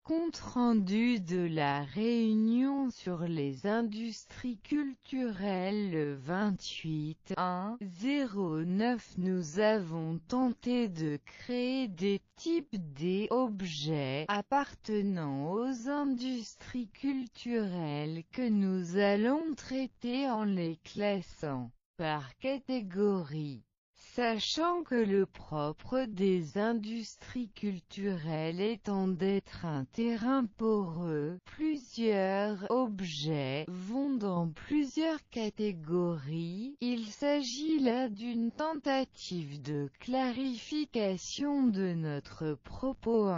Compte-rendu de la réunion sur les industries culturelles le 28-1-09. Nous avons tenté de créer des types d'objets appartenant aux industries culturelles que nous allons traiter en les classant par catégorie. Sachant que le propre des industries culturelles étant d'être un terrain poreux, plusieurs objets vont dans plusieurs catégories. Il s'agit là d'une tentative de clarification de notre propos.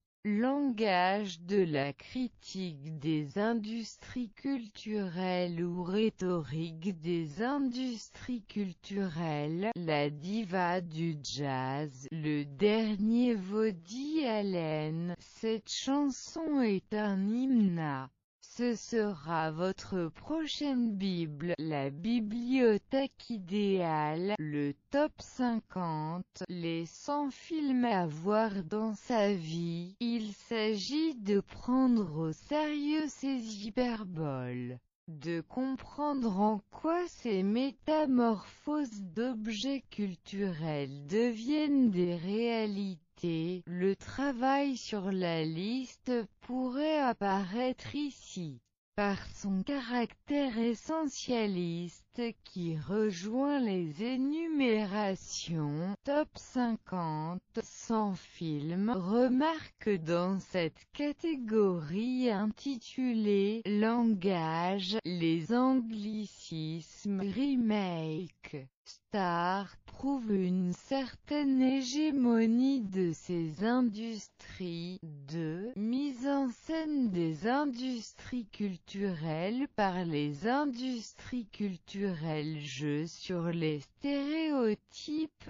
Langage de la critique des industries culturelles ou rhétorique des industries culturelles. La diva du jazz, le dernier Woody Allen. Cette chanson est un hymne. Ce sera votre prochaine Bible, la bibliothèque idéale, le top 50, les 100 films à voir dans sa vie. Il s'agit de prendre au sérieux ces hyperboles, de comprendre en quoi ces métamorphoses d'objets culturels deviennent des réalités. Le travail sur la liste pourrait apparaître ici, par son caractère essentialiste qui rejoint les énumérations top 50, 100 films. Remarque dans cette catégorie intitulée Langage, les anglicismes remake, star prouvent une certaine hégémonie de ces industries. 2. Mise en scène des industries culturelles par les industries culturelles. Jeu sur les stéréotypes.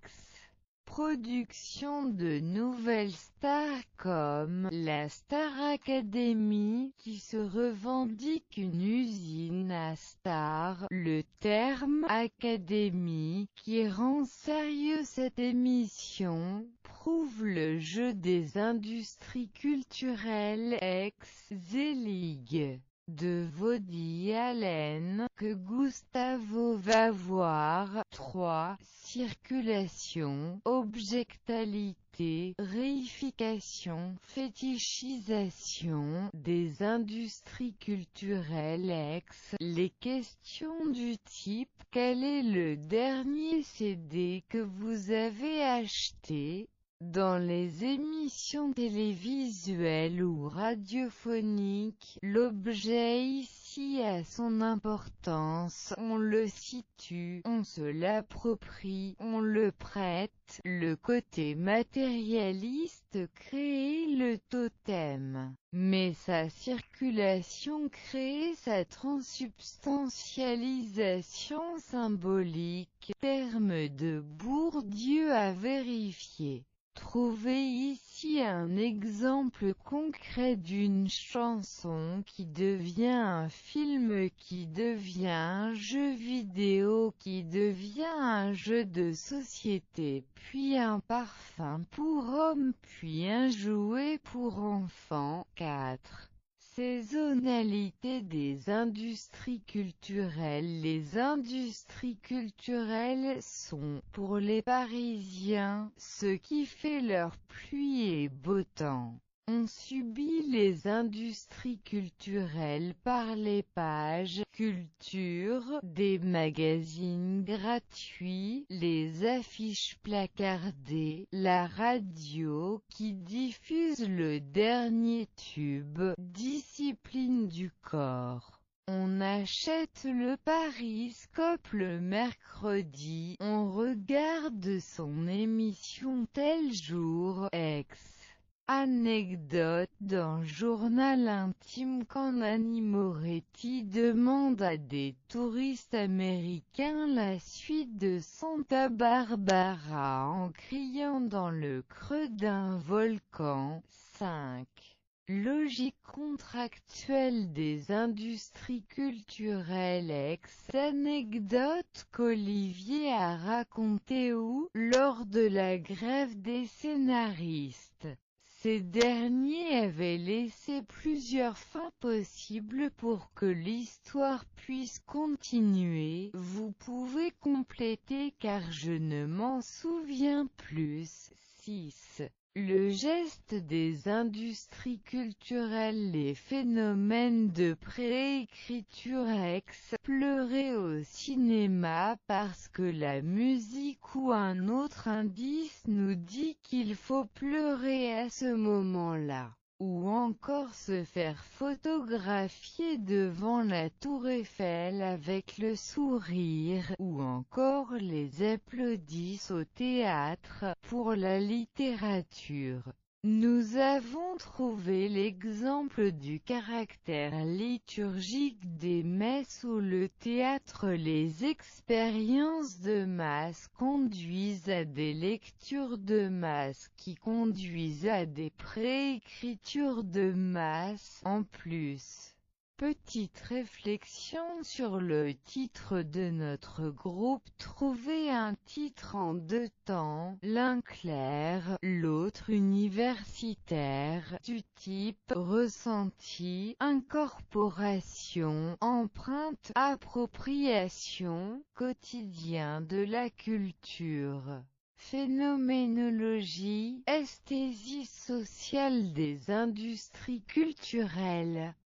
Production de nouvelles stars comme la Star Academy, qui se revendique une usine à stars. Le terme « académie » qui rend sérieux cette émission, prouve le jeu des industries culturelles ex-Zelig de Woody Allen, que Gustavo va voir. 3. Circulation, objectalité, réification, fétichisation des industries culturelles les questions du type « Quel est le dernier CD que vous avez acheté ?» Dans les émissions télévisuelles ou radiophoniques, l'objet ici a son importance, on le situe, on se l'approprie, on le prête. Le côté matérialiste crée le totem, mais sa circulation crée sa transsubstantialisation symbolique. Terme de Bourdieu à vérifier. Trouvez ici un exemple concret d'une chanson qui devient un film, qui devient un jeu vidéo, qui devient un jeu de société, puis un parfum pour hommes, puis un jouet pour enfants. 4. Saisonnalité des industries culturelles. Les industries culturelles sont, pour les Parisiens, ce qui fait leur pluie et beau temps. On subit les industries culturelles par les pages culture des magazines gratuits, les affiches placardées, la radio qui diffuse le dernier tube, discipline du corps. On achète le Pariscope le mercredi, on regarde son émission tel jour, Anecdote d'un journal intime quand Nanni Moretti demande à des touristes américains la suite de Santa Barbara en criant dans le creux d'un volcan. 5. Logique contractuelle des industries culturelles. Anecdote qu'Olivier a racontée où, lors de la grève des scénaristes, Ces derniers avaient laissé plusieurs fins possibles pour que l'histoire puisse continuer. Vous pouvez compléter car je ne m'en souviens plus. 6. Le geste des industries culturelles. Les phénomènes de préécriture explorer au cinéma parce que la musique ou un autre indice nous dit qu'il faut pleurer à ce moment-là. Ou encore se faire photographier devant la tour Eiffel avec le sourire, ou encore les applaudissements au théâtre. Pour la littérature, nous avons trouvé l'exemple du caractère liturgique des messes ou le théâtre. Les expériences de masse conduisent à des lectures de masse qui conduisent à des préécritures de masse. En plus, petite réflexion sur le titre de notre groupe. Trouver un titre en deux temps, l'un clair, l'autre universitaire, du type ressenti, incorporation, empreinte, appropriation, quotidien de la culture. Phénoménologie, esthésie sociale des industries culturelles.